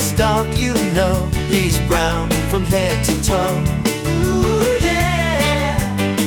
this dog you know, he's brown from head to toe. Ooh, yeah.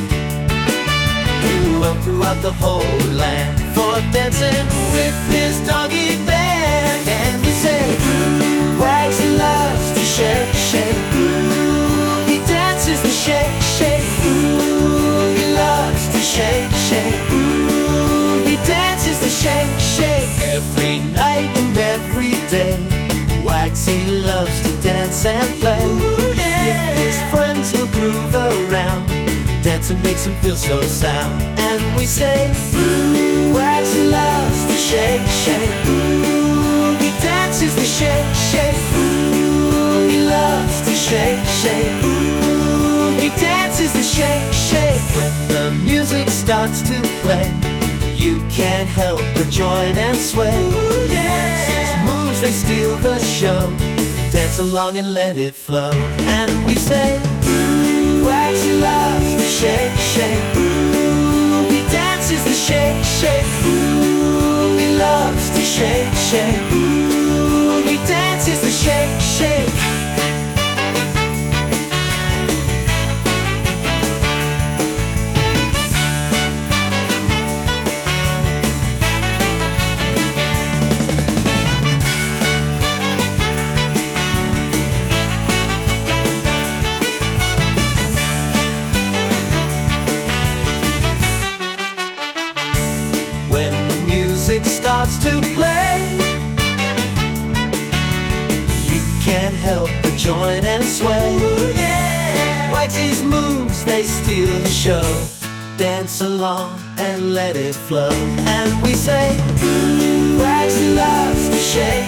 He roamed throughout the whole land for dancing with his doggy band. And we say, Wags loves to shake, shake. Ooh, he dances the shake, shake. Ooh, he loves to shake, shake. Ooh, he dances the shake, shake. Every night and every day, Wagsy loves to dance and play. Ooh, yeah. With his friends he'll groove around. Dancing makes him feel so sound. And we say, Wagsy loves to shake, shake. Ooh, he dances the shake, shake. Ooh, he loves to shake, shake. Ooh, he dances the shake, shake. When the music starts to play, you can't help but join and sway. Ooh, yeah. His moves, they steal the show. Dance along and let it flow. And we say, Wagsy loves to shake, shake. Ooh, he dances the shake, shake. Ooh, he loves to shake, shake. Ooh, he dances the shake, shake. When the music starts to play, you can't help but join and sway. Ooh, yeah. Wagsy's moves, they steal the show. Dance along and let it flow. And we say, Wagsy loves to shake.